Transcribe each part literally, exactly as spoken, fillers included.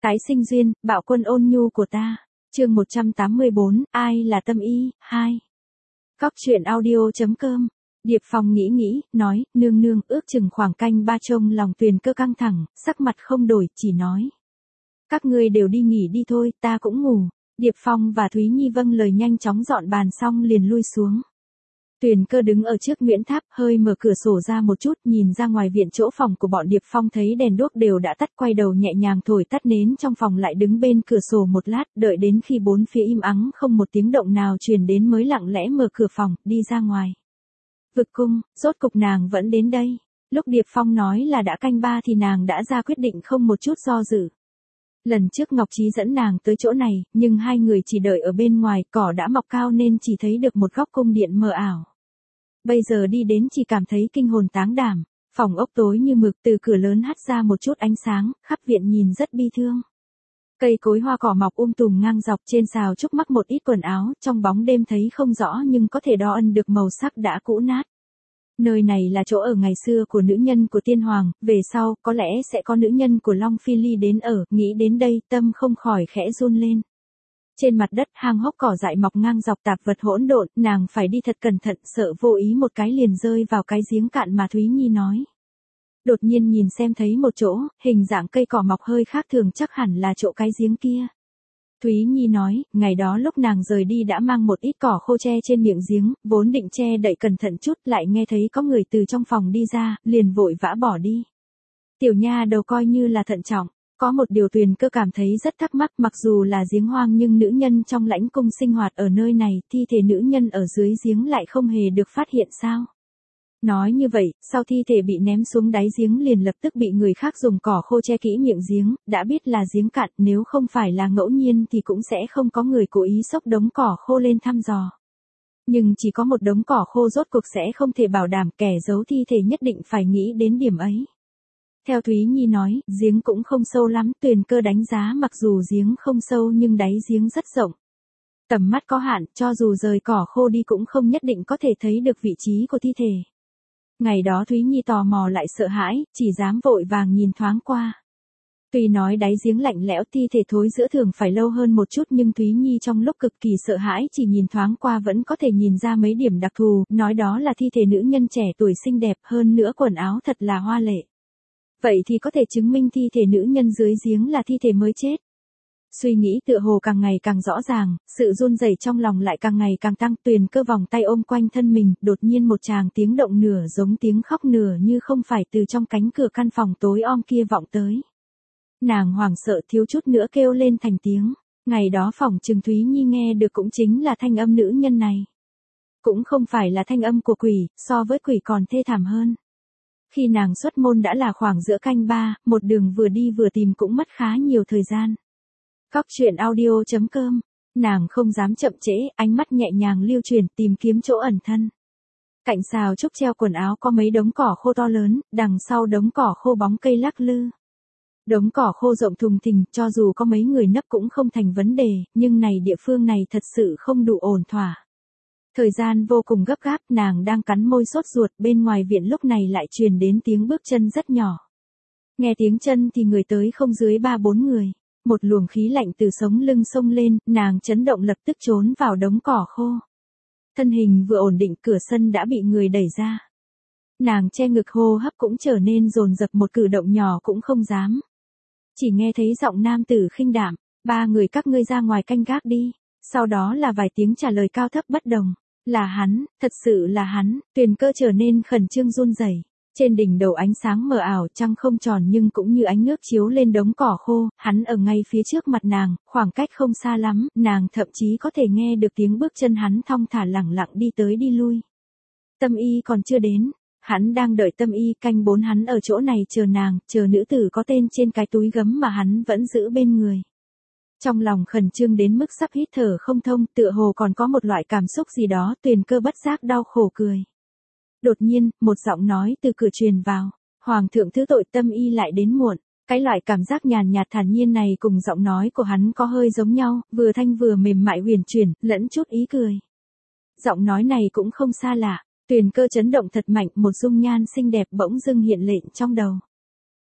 Tái sinh duyên, bạo quân ôn nhu của ta. Chương một trăm tám mươi bốn, ai là Tâm Y, hai. Góc truyện audio.com. Điệp Phong nghĩ nghĩ, nói, nương nương, ước chừng khoảng canh ba trông lòng Tuyền Cơ căng thẳng, sắc mặt không đổi, chỉ nói. Các ngươi đều đi nghỉ đi thôi, ta cũng ngủ. Điệp Phong và Thúy Nhi vâng lời nhanh chóng dọn bàn xong liền lui xuống. Tuyền Cơ đứng ở trước Nguyễn Tháp, hơi mở cửa sổ ra một chút, nhìn ra ngoài viện chỗ phòng của bọn Điệp Phong thấy đèn đuốc đều đã tắt, quay đầu nhẹ nhàng thổi tắt nến trong phòng, lại đứng bên cửa sổ một lát, đợi đến khi bốn phía im ắng không một tiếng động nào truyền đến mới lặng lẽ mở cửa phòng, đi ra ngoài. Vực cung, rốt cục nàng vẫn đến đây. Lúc Điệp Phong nói là đã canh ba thì nàng đã ra quyết định không một chút do dự. Lần trước Ngọc Trí dẫn nàng tới chỗ này, nhưng hai người chỉ đợi ở bên ngoài, cỏ đã mọc cao nên chỉ thấy được một góc cung điện mờ ảo. Bây giờ đi đến chỉ cảm thấy kinh hồn táng đảm, phòng ốc tối như mực, từ cửa lớn hắt ra một chút ánh sáng, khắp viện nhìn rất bi thương. Cây cối hoa cỏ mọc um tùm ngang dọc, trên sào trúc mắc một ít quần áo, trong bóng đêm thấy không rõ nhưng có thể đo ân được màu sắc đã cũ nát. Nơi này là chỗ ở ngày xưa của nữ nhân của tiên hoàng, về sau, có lẽ sẽ có nữ nhân của Long Phi Ly đến ở, nghĩ đến đây, tâm không khỏi khẽ run lên. Trên mặt đất, hang hốc cỏ dại mọc ngang dọc tạp vật hỗn độn, nàng phải đi thật cẩn thận, sợ vô ý một cái liền rơi vào cái giếng cạn mà Thúy Nhi nói. Đột nhiên nhìn xem thấy một chỗ, hình dạng cây cỏ mọc hơi khác thường, chắc hẳn là chỗ cái giếng kia. Thúy Nhi nói, ngày đó lúc nàng rời đi đã mang một ít cỏ khô che trên miệng giếng, vốn định che đậy cẩn thận chút, lại nghe thấy có người từ trong phòng đi ra, liền vội vã bỏ đi. Tiểu nha đầu coi như là thận trọng, có một điều Tuyền Cơ cảm thấy rất thắc mắc, mặc dù là giếng hoang nhưng nữ nhân trong lãnh cung sinh hoạt ở nơi này, thi thể nữ nhân ở dưới giếng lại không hề được phát hiện sao? Nói như vậy, sau thi thể bị ném xuống đáy giếng liền lập tức bị người khác dùng cỏ khô che kỹ miệng giếng, đã biết là giếng cạn, nếu không phải là ngẫu nhiên thì cũng sẽ không có người cố ý xốc đống cỏ khô lên thăm dò. Nhưng chỉ có một đống cỏ khô rốt cuộc sẽ không thể bảo đảm, kẻ giấu thi thể nhất định phải nghĩ đến điểm ấy. Theo Thúy Nhi nói, giếng cũng không sâu lắm, Tuyền Cơ đánh giá mặc dù giếng không sâu nhưng đáy giếng rất rộng. Tầm mắt có hạn, cho dù rời cỏ khô đi cũng không nhất định có thể thấy được vị trí của thi thể. Ngày đó Thúy Nhi tò mò lại sợ hãi, chỉ dám vội vàng nhìn thoáng qua. Tuy nói đáy giếng lạnh lẽo, thi thể thối giữa thường phải lâu hơn một chút, nhưng Thúy Nhi trong lúc cực kỳ sợ hãi chỉ nhìn thoáng qua vẫn có thể nhìn ra mấy điểm đặc thù, nói đó là thi thể nữ nhân trẻ tuổi xinh đẹp, hơn nữa quần áo thật là hoa lệ. Vậy thì có thể chứng minh thi thể nữ nhân dưới giếng là thi thể mới chết. Suy nghĩ tựa hồ càng ngày càng rõ ràng, sự run rẩy trong lòng lại càng ngày càng tăng, Tuyền Cơ vòng tay ôm quanh thân mình, đột nhiên một tràng tiếng động nửa giống tiếng khóc nửa như không phải từ trong cánh cửa căn phòng tối om kia vọng tới. Nàng hoảng sợ thiếu chút nữa kêu lên thành tiếng, ngày đó phỏng chừng Thúy Nhi nghe được cũng chính là thanh âm nữ nhân này. Cũng không phải là thanh âm của quỷ, so với quỷ còn thê thảm hơn. Khi nàng xuất môn đã là khoảng giữa canh ba, một đường vừa đi vừa tìm cũng mất khá nhiều thời gian. Góc truyện audio.com, nàng không dám chậm trễ, ánh mắt nhẹ nhàng lưu chuyển tìm kiếm chỗ ẩn thân. Cạnh sào trúc treo quần áo có mấy đống cỏ khô to lớn, đằng sau đống cỏ khô bóng cây lắc lư. Đống cỏ khô rộng thùng thình, cho dù có mấy người nấp cũng không thành vấn đề, nhưng này địa phương này thật sự không đủ ổn thỏa. Thời gian vô cùng gấp gáp, nàng đang cắn môi sốt ruột, bên ngoài viện lúc này lại truyền đến tiếng bước chân rất nhỏ. Nghe tiếng chân thì người tới không dưới ba bốn người. Một luồng khí lạnh từ sống lưng xông lên, nàng chấn động lập tức trốn vào đống cỏ khô. Thân hình vừa ổn định, cửa sân đã bị người đẩy ra. Nàng che ngực, hô hấp cũng trở nên dồn dập, một cử động nhỏ cũng không dám. Chỉ nghe thấy giọng nam tử khinh đạm, ba người các ngươi ra ngoài canh gác đi. Sau đó là vài tiếng trả lời cao thấp bất đồng. Là hắn, thật sự là hắn, Tuyền Cơ trở nên khẩn trương run rẩy. Trên đỉnh đầu ánh sáng mờ ảo, trăng không tròn nhưng cũng như ánh nước chiếu lên đống cỏ khô, hắn ở ngay phía trước mặt nàng, khoảng cách không xa lắm, nàng thậm chí có thể nghe được tiếng bước chân hắn thong thả lẳng lặng đi tới đi lui. Tâm Y còn chưa đến, hắn đang đợi Tâm Y, canh bốn hắn ở chỗ này chờ nàng, chờ nữ tử có tên trên cái túi gấm mà hắn vẫn giữ bên người. Trong lòng khẩn trương đến mức sắp hít thở không thông, tựa hồ còn có một loại cảm xúc gì đó, Tuyền Cơ bất giác đau khổ cười. Đột nhiên, một giọng nói từ cửa truyền vào, Hoàng thượng thứ tội, Tâm Y lại đến muộn. Cái loại cảm giác nhàn nhạt thản nhiên này cùng giọng nói của hắn có hơi giống nhau, vừa thanh vừa mềm mại huyền chuyển, lẫn chút ý cười. Giọng nói này cũng không xa lạ, Tuyền Cơ chấn động thật mạnh, một dung nhan xinh đẹp bỗng dưng hiện lên trong đầu.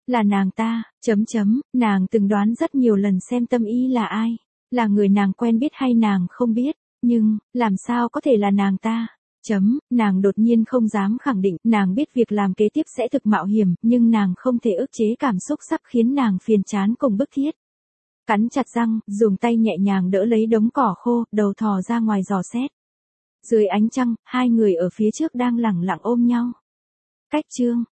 Là nàng ta, chấm chấm, nàng từng đoán rất nhiều lần xem Tâm Y là ai. Là người nàng quen biết hay nàng không biết. Nhưng, làm sao có thể là nàng ta? Chấm, nàng đột nhiên không dám khẳng định, nàng biết việc làm kế tiếp sẽ thực mạo hiểm, nhưng nàng không thể ức chế cảm xúc sắp khiến nàng phiền chán cùng bức thiết. Cắn chặt răng, dùng tay nhẹ nhàng đỡ lấy đống cỏ khô, đầu thò ra ngoài dò xét. Dưới ánh trăng, hai người ở phía trước đang lẳng lặng ôm nhau. Cách chương